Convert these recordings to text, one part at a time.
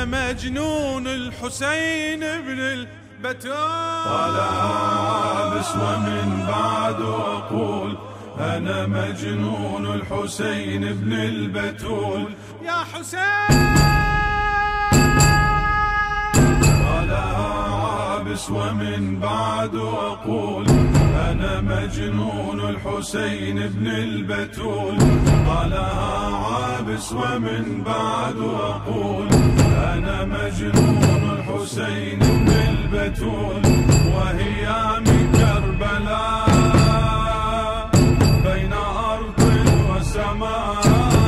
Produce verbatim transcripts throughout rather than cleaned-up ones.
مجنون الحسين بن البتول. طلع بس ومن بعد أقول أنا مجنون الحسين بن البتول. يا حسين طلع بس ومن بعد أقول أنا مجنون الحسين بن البتول. طلع عابس ومن بعد أقول أنا مجنون الحسين بن البتول. وهي من كربلاء بين أرض وسماء.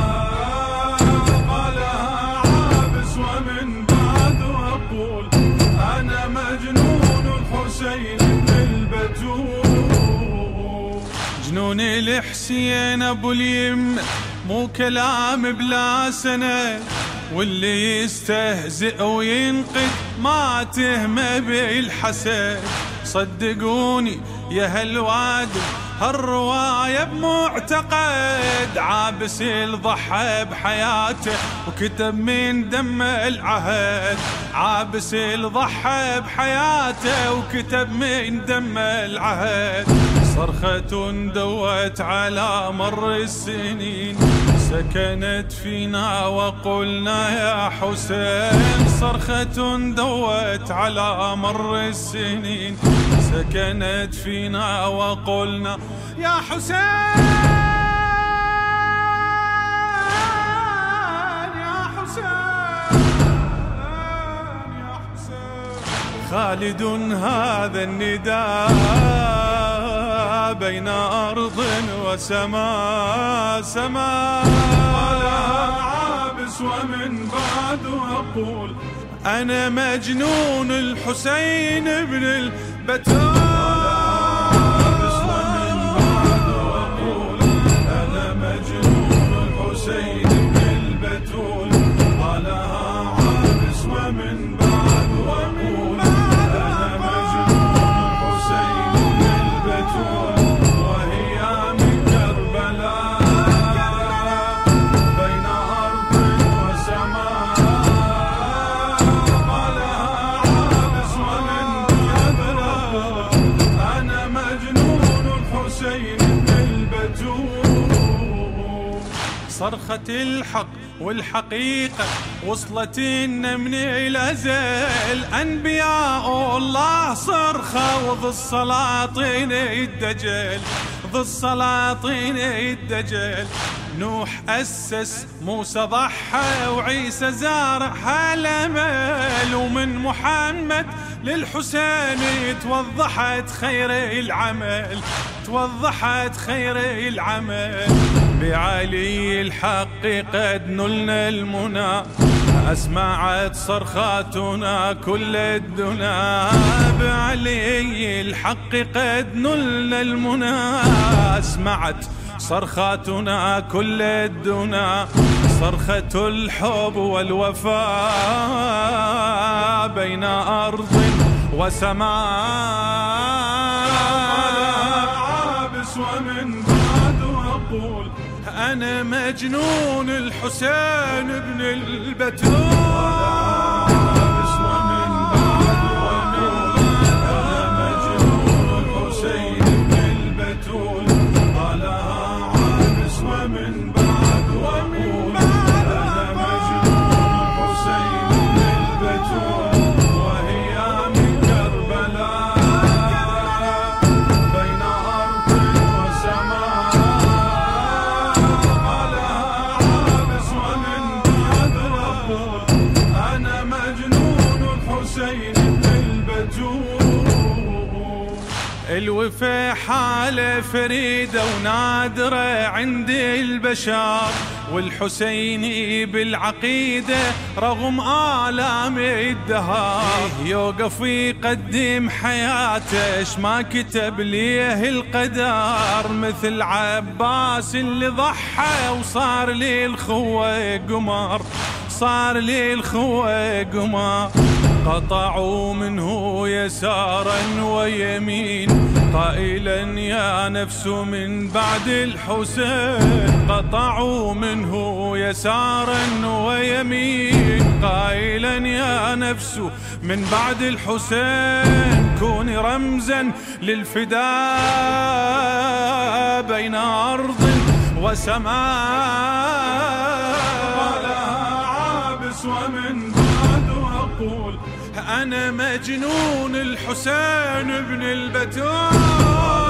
طلع عابس ومن بعد أقول أنا مجنون الحسين بن البتول. جنون الحسين ابو اليمة مو كلام بلا سنة، واللي يستهزئ وينقد ما تهمه بالحسد. صدقوني يا هالواد هالرواية بمعتقد، عابس الضحى بحياته وكتب من دم العهد. عابس الضحى بحياته وكتب من دم العهد. صرخة دوت على مر السنين سكنت فينا وقلنا يا حسين. صرخة دوت على مر السنين سكنت فينا وقلنا يا حسين يا حسين يا حسين. خالد هذا النداء بين أرض وسماء سماء. طلع عابس ومن بعد أقول أنا مجنون الحسين بن البتول. عابس ومن بعد أقول أنا مجنون الحسين بن البتول. طلع عابس ومن بعد أقول أنا مجنون الحسين بن البتول. صرخة الحق والحقيقة وصلت لنا من الأزل. أنبياء الله صرخة وذو السلاطين الدجل. ذو السلاطين الدجل. نوح أسس، موسى ضحى، وعيسى زارع هالأمل. ومن محمد للحسين توضحت خير العمل. توضحت خير العمل. بعلي الحق قد نلنا المنى. أسمعت صرخاتنا كل الدنا. بعلي الحق قد نلنا المنى. أسمعت صرخاتنا كل الدنا. صرخة الحب والوفاء بين أرض وسماء. عابس ومن بعد أقول أنا مجنون الحسين بن البتول. الوفا حالة فريدة ونادرة عند البشر. والحسيني بالعقيدة رغم آلام الدهر. يوقف يقدم حياته اش ما كتب ليه القدر. مثل عباس اللي ضحى وصار لي الخوة قمر. صار لي الخوة قمر. قطعوا منه يسارا ويمين قائلا يا نفس من بعد الحسين. قطعوا منه يسارا ويمين قائلا يا نفس من بعد الحسين كوني رمزا للفداء بين أرض وسماء. قالها عابس ومن بعد أقول أنا مجنون الحسين بن البتول.